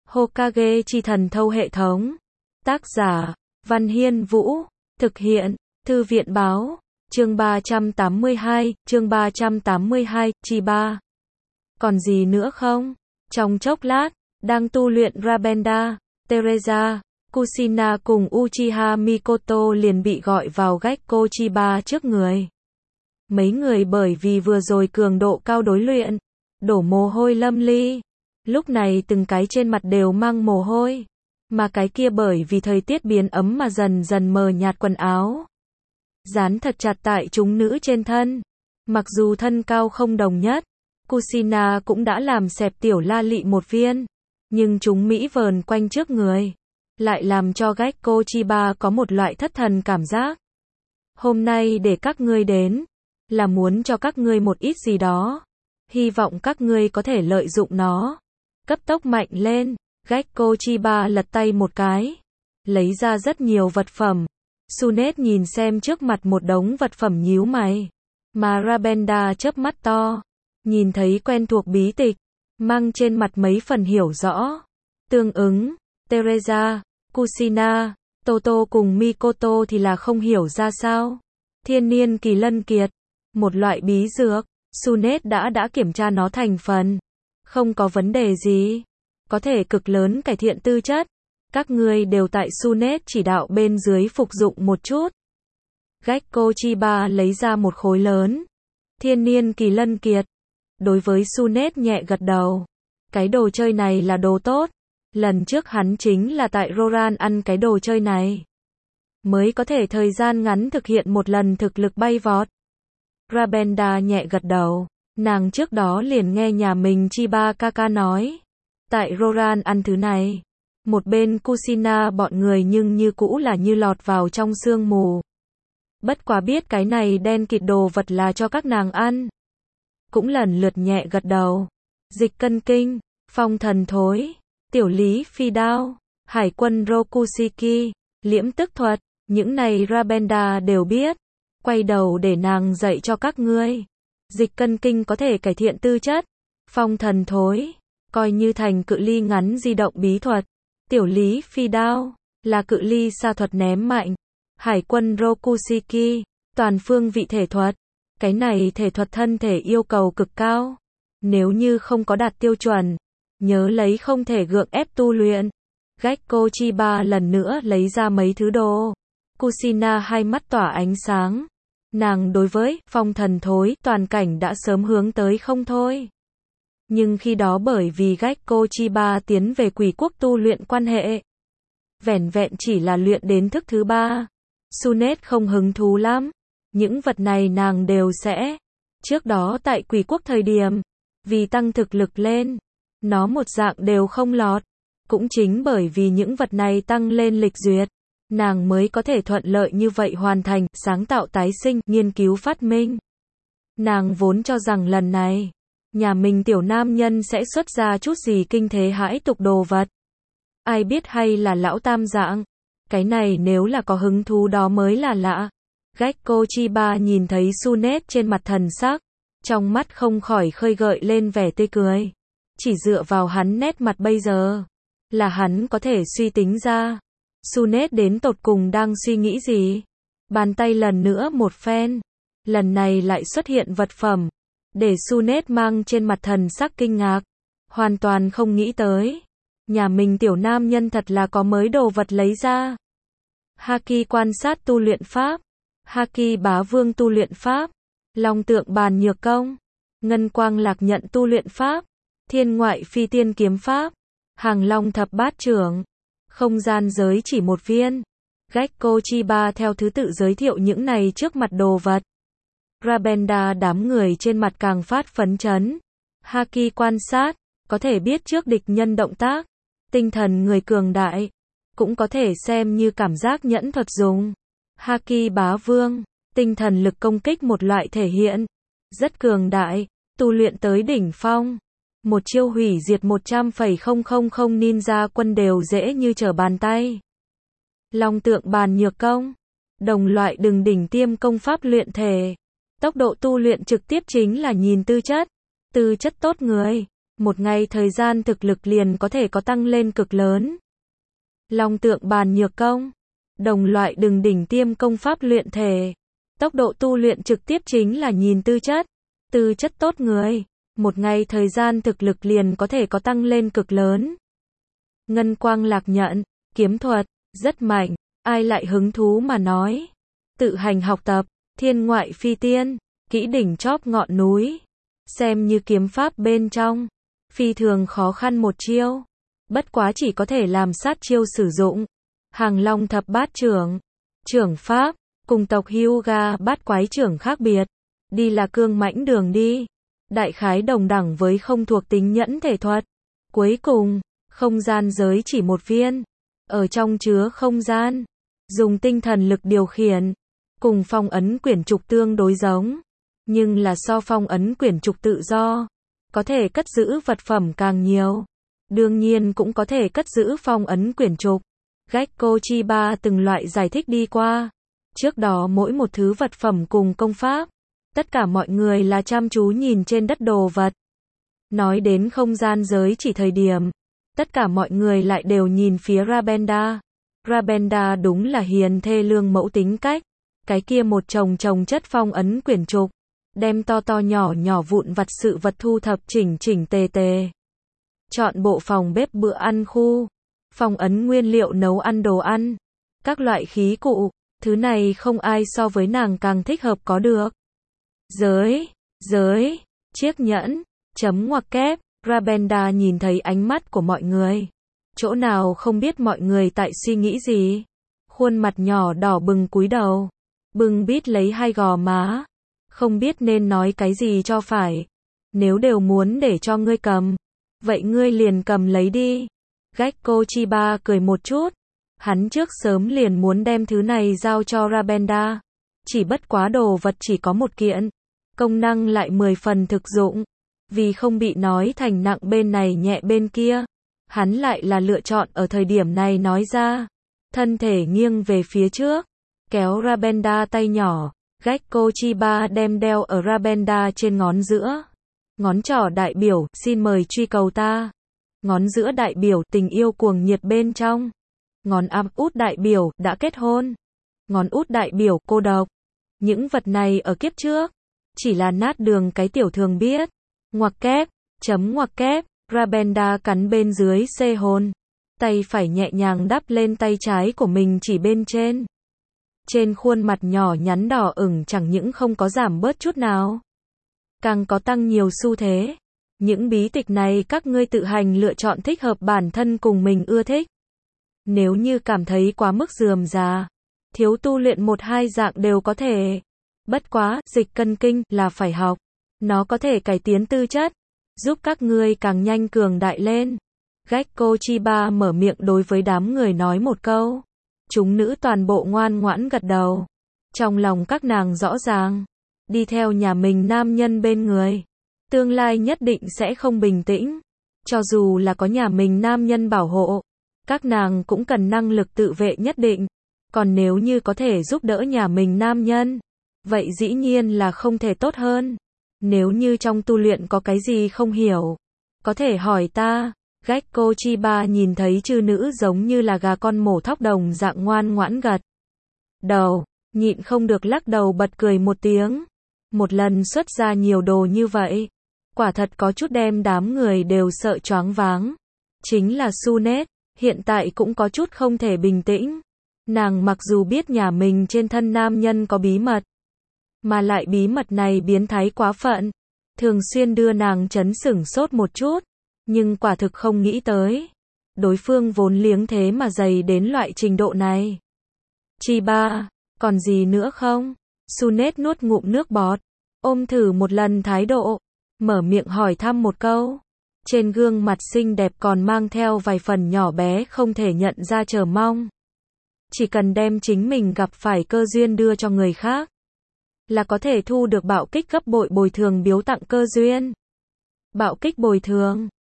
Hokage chi thần thâu hệ thống. Tác giả, Văn Hiên Vũ. Thực hiện, Thư viện báo. Chương 382, Chi 3. Còn gì nữa không? Trong chốc lát, đang tu luyện Rabenda, Teresa, Kushina cùng Uchiha Mikoto liền bị gọi vào Gekko Chi 3 trước người. Mấy người bởi vì vừa rồi cường độ cao đối luyện, đổ mồ hôi lâm ly. Lúc này từng cái trên mặt đều mang mồ hôi. Mà cái kia bởi vì thời tiết biến ấm mà dần dần mờ nhạt quần áo. Dán thật chặt tại chúng nữ trên thân. Mặc dù thân cao không đồng nhất, Kushina cũng đã làm xẹp tiểu la lị một viên. Nhưng chúng Mỹ vờn quanh trước người, lại làm cho Gekko Chi 3 có một loại thất thần cảm giác. Hôm nay để các ngươi đến, là muốn cho các ngươi một ít gì đó. Hy vọng các ngươi có thể lợi dụng nó. Cấp tốc mạnh lên, Gekko Chi 3 lật tay một cái. Lấy ra rất nhiều vật phẩm. Sunet nhìn xem trước mặt một đống vật phẩm nhíu mày. Mà Rabenda chớp mắt to. Nhìn thấy quen thuộc bí tịch. Mang trên mặt mấy phần hiểu rõ. Tương ứng, Teresa, Kushina, Toto cùng Mikoto thì là không hiểu ra sao. Thiên niên kỳ lân kiệt. Một loại bí dược. Sunet đã kiểm tra nó thành phần. Không có vấn đề gì. Có thể cực lớn cải thiện tư chất. Các ngươi đều tại Sunet chỉ đạo bên dưới phục dụng một chút. Gekko Chi 3 lấy ra một khối lớn. Thiên niên kỳ lân kiệt. Đối với Sunet nhẹ gật đầu. Cái đồ chơi này là đồ tốt. Lần trước hắn chính là tại Roran ăn cái đồ chơi này. Mới có thể thời gian ngắn thực hiện một lần thực lực bay vọt. Rabenda nhẹ gật đầu. Nàng trước đó liền nghe nhà mình Chiba Kaka nói. Tại Roran ăn thứ này. Một bên Kushina bọn người nhưng như cũ là như lọt vào trong sương mù. Bất quá biết cái này đen kịt đồ vật là cho các nàng ăn. Cũng lần lượt nhẹ gật đầu. Dịch cân kinh, phong thần thối, tiểu lý phi đao, hải quân Rokushiki, liễm tức thuật, những này Rabenda đều biết. Quay đầu để nàng dạy cho các ngươi. Dịch cân kinh có thể cải thiện tư chất. Phong thần thối, coi như thành cự ly ngắn di động bí thuật. Tiểu lý phi đao, là cự ly xa thuật ném mạnh. Hải quân Rokushiki, toàn phương vị thể thuật. Cái này thể thuật thân thể yêu cầu cực cao. Nếu như không có đạt tiêu chuẩn, nhớ lấy không thể gượng ép tu luyện. Gekko Chi 3 lần nữa lấy ra mấy thứ đồ. Kushina hai mắt tỏa ánh sáng. Nàng đối với phong thần thối toàn cảnh đã sớm hướng tới không thôi. Nhưng khi đó bởi vì Gekko Chi 3 tiến về quỷ quốc tu luyện quan hệ. Vẻn vẹn chỉ là luyện đến thức thứ 3. Sunet không hứng thú lắm. Những vật này nàng đều sẽ. Trước đó tại quỷ quốc thời điểm. Vì tăng thực lực lên. Nó một dạng đều không lọt. Cũng chính bởi vì những vật này tăng lên lịch duyệt. Nàng mới có thể thuận lợi như vậy hoàn thành, sáng tạo tái sinh, nghiên cứu phát minh. Nàng vốn cho rằng lần này, nhà mình tiểu nam nhân sẽ xuất ra chút gì kinh thế hãi tục đồ vật. Ai biết hay là lão tam dạng. Cái này nếu là có hứng thú đó mới là lạ. Gekko Chi 3 nhìn thấy Sunet trên mặt thần sắc. Trong mắt không khỏi khơi gợi lên vẻ tươi cười. Chỉ dựa vào hắn nét mặt bây giờ. Là hắn có thể suy tính ra. Sunet đến tột cùng đang suy nghĩ gì? Bàn tay lần nữa một phen. Lần này lại xuất hiện vật phẩm. Để Sunet mang trên mặt thần sắc kinh ngạc. Hoàn toàn không nghĩ tới. Nhà mình tiểu nam nhân thật là có mới đồ vật lấy ra. Haki quan sát tu luyện pháp. Haki bá vương tu luyện pháp. Long tượng bàn nhược công. Ngân quang lạc nhận tu luyện pháp. Thiên ngoại phi tiên kiếm pháp. Hàng long thập bát trưởng. Không gian giới chỉ một viên. Gekko Chi 3 theo thứ tự giới thiệu những này trước mặt đồ vật. Rabenda đám người trên mặt càng phát phấn chấn. Haki quan sát, có thể biết trước địch nhân động tác. Tinh thần người cường đại, cũng có thể xem như cảm giác nhẫn thuật dùng. Haki bá vương, tinh thần lực công kích một loại thể hiện. Rất cường đại, tu luyện tới đỉnh phong. Một chiêu hủy diệt 100,000 ninja quân đều dễ như trở bàn tay. Long tượng bàn nhược công. Đồng loại đừng đỉnh tiêm công pháp luyện thể. Tốc độ tu luyện trực tiếp chính là nhìn tư chất. Tư chất tốt người. một ngày thời gian thực lực liền có thể có tăng lên cực lớn. Long tượng bàn nhược công, đồng loại đừng đỉnh tiêm công pháp luyện thể. Tốc độ tu luyện trực tiếp chính là nhìn tư chất tốt người, một ngày thời gian thực lực liền có thể có tăng lên cực lớn. Ngân quang lạc nhận, kiếm thuật, rất mạnh, ai lại hứng thú mà nói. Tự hành học tập, thiên ngoại phi tiên, kỹ đỉnh chóp ngọn núi. Xem như kiếm pháp bên trong, phi thường khó khăn một chiêu. Bất quá chỉ có thể làm sát chiêu sử dụng. Hàng long thập bát trưởng, trưởng pháp, cùng tộc Hyuga bát quái trưởng khác biệt. Đi là cương mãnh đường đi. Đại khái đồng đẳng với không thuộc tính nhẫn thể thuật. Cuối cùng, không gian giới chỉ một viên. Ở trong chứa không gian. Dùng tinh thần lực điều khiển. Cùng phong ấn quyển trục tương đối giống. Nhưng là so phong ấn quyển trục tự do. Có thể cất giữ vật phẩm càng nhiều. Đương nhiên cũng có thể cất giữ phong ấn quyển trục. Gekko Chiba từng loại giải thích đi qua. Trước đó mỗi một thứ vật phẩm cùng công pháp. Tất cả mọi người là chăm chú nhìn trên đất đồ vật. Nói đến không gian giới chỉ thời điểm. Tất cả mọi người lại đều nhìn phía Rabenda. Rabenda đúng là hiền thê lương mẫu tính cách. Cái kia một chồng chất phong ấn quyển trục. Đem to nhỏ vụn vặt sự vật thu thập chỉnh tề. Chọn bộ phòng bếp bữa ăn khu. Phong ấn nguyên liệu nấu ăn đồ ăn. Các loại khí cụ. Thứ này không ai so với nàng càng thích hợp có được. Giới, chiếc nhẫn, chấm ngoặc kép. Rabenda nhìn thấy ánh mắt của mọi người. Chỗ nào không biết mọi người tại suy nghĩ gì. Khuôn mặt nhỏ đỏ bừng cúi đầu. Bừng bít lấy hai gò má. Không biết nên nói cái gì cho phải. Nếu đều muốn để cho ngươi cầm. Vậy ngươi liền cầm lấy đi. Gekko Chiba cười một chút. Hắn trước sớm liền muốn đem thứ này giao cho Rabenda. Chỉ bất quá đồ vật chỉ có một kiện. Công năng lại 10 phần thực dụng. Vì không bị nói thành nặng bên này nhẹ bên kia. Hắn lại là lựa chọn ở thời điểm này nói ra. Thân thể nghiêng về phía trước. Kéo Rabenda tay nhỏ. Gekko Chiba đem đeo ở Rabenda trên ngón giữa. Ngón trỏ đại biểu, xin mời truy cầu ta. Ngón giữa đại biểu, tình yêu cuồng nhiệt bên trong. Ngón út đại biểu, đã kết hôn. Ngón út đại biểu, cô độc. Những vật này ở kiếp trước. Chỉ là nát đường cái tiểu thường biết. Ngoặc kép, chấm ngoặc kép. Rabenda cắn bên dưới xê hồn. Tay phải nhẹ nhàng đắp lên tay trái của mình chỉ bên trên. Trên khuôn mặt nhỏ nhắn đỏ ửng chẳng những không có giảm bớt chút nào. Càng có tăng nhiều xu thế. Những bí tịch này các ngươi tự hành lựa chọn thích hợp bản thân cùng mình ưa thích. Nếu như cảm thấy quá mức rườm rà, thiếu tu luyện 1-2 dạng đều có thể. Bất quá, dịch cân kinh là phải học. Nó có thể cải tiến tư chất, giúp các ngươi càng nhanh cường đại lên. Gekko Chiba mở miệng đối với đám người nói một câu. Chúng nữ toàn bộ ngoan ngoãn gật đầu. Trong lòng các nàng rõ ràng, đi theo nhà mình nam nhân bên người, tương lai nhất định sẽ không bình tĩnh. Cho dù là có nhà mình nam nhân bảo hộ, các nàng cũng cần năng lực tự vệ nhất định. Còn nếu như có thể giúp đỡ nhà mình nam nhân, vậy dĩ nhiên là không thể tốt hơn. Nếu như trong tu luyện có cái gì không hiểu, có thể hỏi ta. Gekko Chiba nhìn thấy chư nữ giống như là gà con mổ thóc đồng dạng ngoan ngoãn gật đầu, nhịn không được lắc đầu bật cười một tiếng. Một lần xuất ra nhiều đồ như vậy, quả thật có chút đem đám người đều sợ choáng váng. Chính là Sunet, hiện tại cũng có chút không thể bình tĩnh. Nàng mặc dù biết nhà mình trên thân nam nhân có bí mật, mà lại bí mật này biến thái quá phận, thường xuyên đưa nàng chấn sửng sốt một chút. Nhưng quả thực không nghĩ tới. Đối phương vốn liếng thế mà dày đến loại trình độ này. Chiba, còn gì nữa không? Sunet nuốt ngụm nước bọt. Ôm thử một lần thái độ. Mở miệng hỏi thăm một câu. Trên gương mặt xinh đẹp còn mang theo vài phần nhỏ bé không thể nhận ra chờ mong. Chỉ cần đem chính mình gặp phải cơ duyên đưa cho người khác, là có thể thu được bạo kích gấp bội bồi thường biếu tặng cơ duyên. Bạo kích bồi thường.